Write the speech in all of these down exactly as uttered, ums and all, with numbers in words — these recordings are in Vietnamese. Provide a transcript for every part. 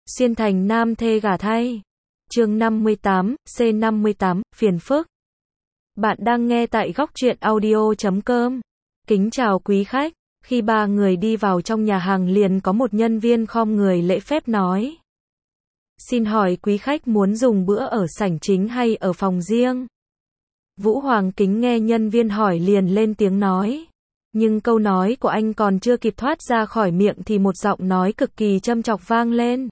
Xuyên thành nam thê gả thay. Chương năm mươi tám, C năm mươi tám, phiền phức. Bạn đang nghe tại góc truyện audio chấm com. Kính chào quý khách. Khi ba người đi vào trong nhà hàng liền có một nhân viên khom người lễ phép nói: "Xin hỏi quý khách muốn dùng bữa ở sảnh chính hay ở phòng riêng?" Vũ Hoàng Kính nghe nhân viên hỏi liền lên tiếng nói. Nhưng câu nói của anh còn chưa kịp thoát ra khỏi miệng thì một giọng nói cực kỳ châm chọc vang lên.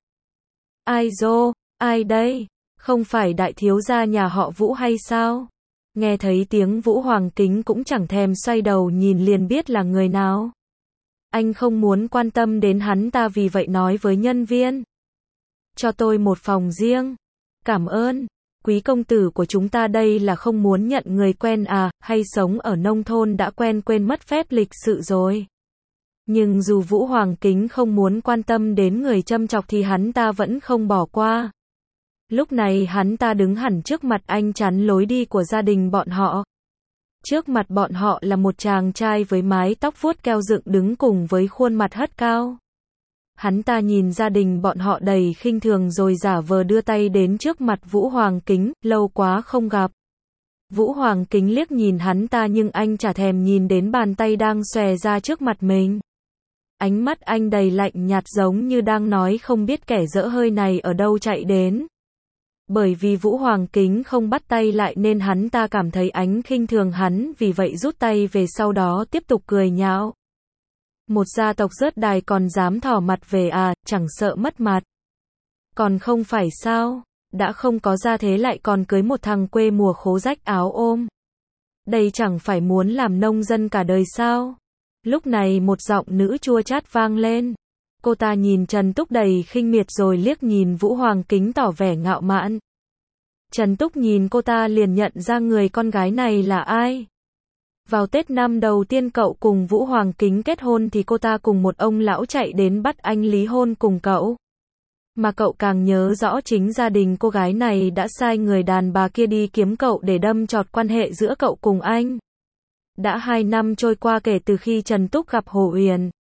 "Ai dô, ai đây? Không phải đại thiếu gia nhà họ Vũ hay sao?" Nghe thấy tiếng Vũ Hoàng Kính cũng chẳng thèm xoay đầu nhìn liền biết là người nào. Anh không muốn quan tâm đến hắn ta vì vậy nói với nhân viên: "Cho tôi một phòng riêng." "Cảm ơn. Quý công tử của chúng ta đây là không muốn nhận người quen à, hay sống ở nông thôn đã quen quên mất phép lịch sự rồi." Nhưng dù Vũ Hoàng Kính không muốn quan tâm đến người châm chọc thì hắn ta vẫn không bỏ qua. Lúc này hắn ta đứng hẳn trước mặt anh chắn lối đi của gia đình bọn họ. Trước mặt bọn họ là một chàng trai với mái tóc vuốt keo dựng đứng cùng với khuôn mặt hất cao. Hắn ta nhìn gia đình bọn họ đầy khinh thường rồi giả vờ đưa tay đến trước mặt Vũ Hoàng Kính, lâu quá không gặp. Vũ Hoàng Kính liếc nhìn hắn ta nhưng anh chả thèm nhìn đến bàn tay đang xòe ra trước mặt mình. Ánh mắt anh đầy lạnh nhạt giống như đang nói không biết kẻ dở hơi này ở đâu chạy đến. Bởi vì Vũ Hoàng Kính không bắt tay lại nên hắn ta cảm thấy ánh khinh thường hắn, vì vậy rút tay về sau đó tiếp tục cười nhạo. "Một gia tộc rớt đài còn dám thỏ mặt về à, chẳng sợ mất mặt. Còn không phải sao, đã không có gia thế lại còn cưới một thằng quê mùa khố rách áo ôm. Đây chẳng phải muốn làm nông dân cả đời sao?" Lúc này một giọng nữ chua chát vang lên. Cô ta nhìn Trần Túc đầy khinh miệt rồi liếc nhìn Vũ Hoàng Kính tỏ vẻ ngạo mạn. Trần Túc nhìn cô ta liền nhận ra người con gái này là ai. Vào Tết năm đầu tiên cậu cùng Vũ Hoàng Kính kết hôn thì cô ta cùng một ông lão chạy đến bắt anh lý hôn cùng cậu. Mà cậu càng nhớ rõ chính gia đình cô gái này đã sai người đàn bà kia đi kiếm cậu để đâm chọt quan hệ giữa cậu cùng anh. Đã hai năm trôi qua kể từ khi Trần Túc gặp Hồ Uyển.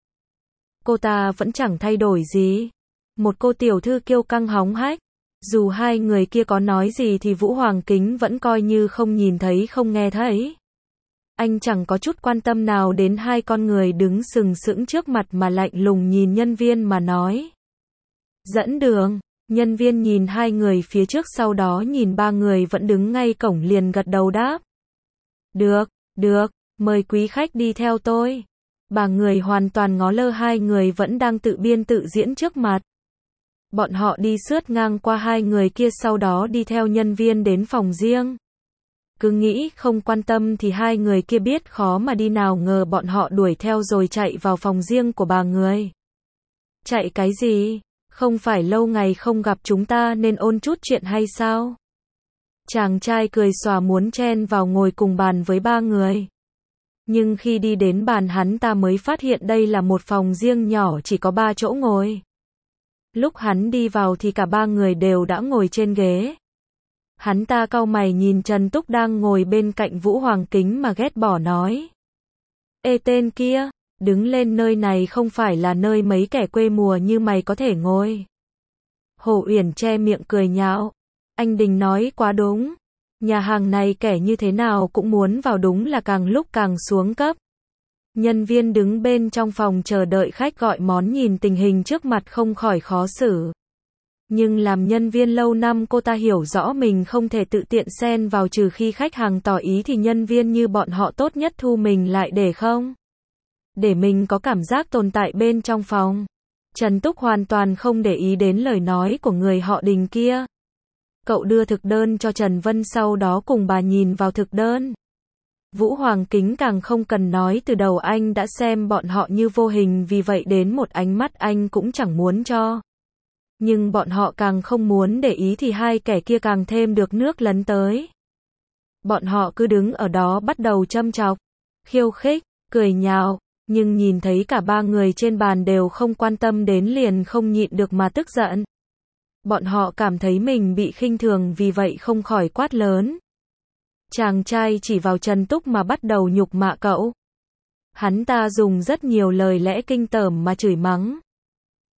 Cô ta vẫn chẳng thay đổi gì. Một cô tiểu thư kiêu căng hóng hách. Dù hai người kia có nói gì thì Vũ Hoàng Kính vẫn coi như không nhìn thấy không nghe thấy. Anh chẳng có chút quan tâm nào đến hai con người đứng sừng sững trước mặt mà lạnh lùng nhìn nhân viên mà nói: "Dẫn đường." Nhân viên nhìn hai người phía trước sau đó nhìn ba người vẫn đứng ngay cổng liền gật đầu đáp: "Được, được, mời quý khách đi theo tôi." Ba người hoàn toàn ngó lơ hai người vẫn đang tự biên tự diễn trước mặt. Bọn họ đi sướt ngang qua hai người kia sau đó đi theo nhân viên đến phòng riêng. Cứ nghĩ không quan tâm thì hai người kia biết khó mà đi nào ngờ bọn họ đuổi theo rồi chạy vào phòng riêng của bà người. "Chạy cái gì? Không phải lâu ngày không gặp chúng ta nên ôn chút chuyện hay sao?" Chàng trai cười xòa muốn chen vào ngồi cùng bàn với ba người. Nhưng khi đi đến bàn hắn ta mới phát hiện đây là một phòng riêng nhỏ chỉ có ba chỗ ngồi. Lúc hắn đi vào thì cả ba người đều đã ngồi trên ghế. Hắn ta cau mày nhìn Trần Túc đang ngồi bên cạnh Vũ Hoàng Kính mà ghét bỏ nói: "Ê tên kia, đứng lên, nơi này không phải là nơi mấy kẻ quê mùa như mày có thể ngồi." Hồ Uyển che miệng cười nhạo: "Anh Đình nói quá đúng. Nhà hàng này kẻ như thế nào cũng muốn vào, đúng là càng lúc càng xuống cấp." Nhân viên đứng bên trong phòng chờ đợi khách gọi món nhìn tình hình trước mặt không khỏi khó xử. Nhưng làm nhân viên lâu năm cô ta hiểu rõ mình không thể tự tiện xen vào, trừ khi khách hàng tỏ ý thì nhân viên như bọn họ tốt nhất thu mình lại để không. Để mình có cảm giác tồn tại bên trong phòng. Trần Túc hoàn toàn không để ý đến lời nói của người họ Đình kia. Cậu đưa thực đơn cho Trần Vân sau đó cùng bà nhìn vào thực đơn. Vũ Hoàng Kính càng không cần nói, từ đầu anh đã xem bọn họ như vô hình, vì vậy đến một ánh mắt anh cũng chẳng muốn cho. Nhưng bọn họ càng không muốn để ý thì hai kẻ kia càng thêm được nước lấn tới. Bọn họ cứ đứng ở đó bắt đầu châm chọc, khiêu khích, cười nhạo, nhưng nhìn thấy cả ba người trên bàn đều không quan tâm đến liền không nhịn được mà tức giận. Bọn họ cảm thấy mình bị khinh thường vì vậy không khỏi quát lớn. Chàng trai chỉ vào Trần Túc mà bắt đầu nhục mạ cậu. Hắn ta dùng rất nhiều lời lẽ kinh tởm mà chửi mắng.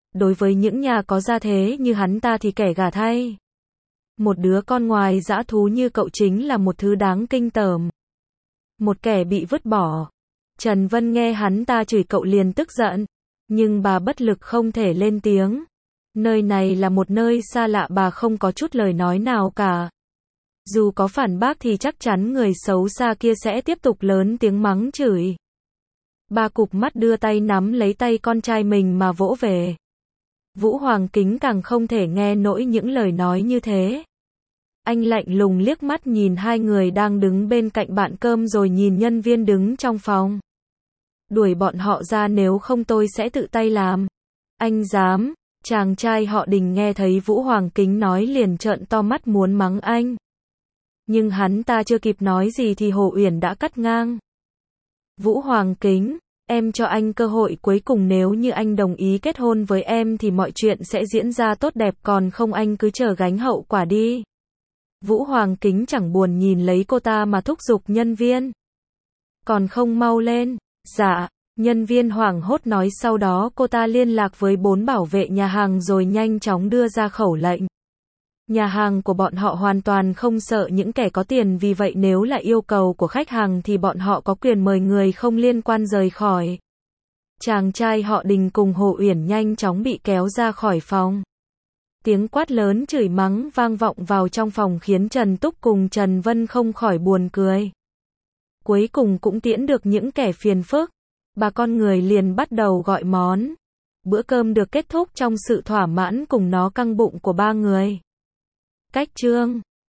Đối với những nhà có gia thế như hắn ta thì kẻ gà thay. Một đứa con ngoài dã thú như cậu chính là một thứ đáng kinh tởm. Một kẻ bị vứt bỏ. Trần Vân nghe hắn ta chửi cậu liền tức giận. Nhưng bà bất lực không thể lên tiếng. Nơi này là một nơi xa lạ, bà không có chút lời nói nào cả. Dù có phản bác thì chắc chắn người xấu xa kia sẽ tiếp tục lớn tiếng mắng chửi. Bà cụp mắt đưa tay nắm lấy tay con trai mình mà vỗ về. Vũ Hoàng Kính càng không thể nghe nổi những lời nói như thế. Anh lạnh lùng liếc mắt nhìn hai người đang đứng bên cạnh bàn cơm rồi nhìn nhân viên đứng trong phòng. Đuổi bọn họ ra, nếu không tôi sẽ tự tay làm. Anh dám? Chàng trai họ Đình nghe thấy Vũ Hoàng Kính nói liền trợn to mắt muốn mắng anh. Nhưng hắn ta chưa kịp nói gì thì Hồ Uyển đã cắt ngang. Vũ Hoàng Kính, em cho anh cơ hội cuối cùng, nếu như anh đồng ý kết hôn với em thì mọi chuyện sẽ diễn ra tốt đẹp, còn không anh cứ chờ gánh hậu quả đi. Vũ Hoàng Kính chẳng buồn nhìn lấy cô ta mà thúc giục nhân viên. Còn không mau lên. Dạ, nhân viên hoảng hốt nói, sau đó cô ta liên lạc với bốn bảo vệ nhà hàng rồi nhanh chóng đưa ra khẩu lệnh. Nhà hàng của bọn họ hoàn toàn không sợ những kẻ có tiền, vì vậy nếu là yêu cầu của khách hàng thì bọn họ có quyền mời người không liên quan rời khỏi. Chàng trai họ Đình cùng Hồ Uyển nhanh chóng bị kéo ra khỏi phòng. Tiếng quát lớn chửi mắng vang vọng vào trong phòng khiến Trần Túc cùng Trần Vân không khỏi buồn cười. Cuối cùng cũng tiễn được những kẻ phiền phức. Bà con người liền bắt đầu gọi món. Bữa cơm được kết thúc trong sự thỏa mãn cùng nó căng bụng của ba người. Cách chương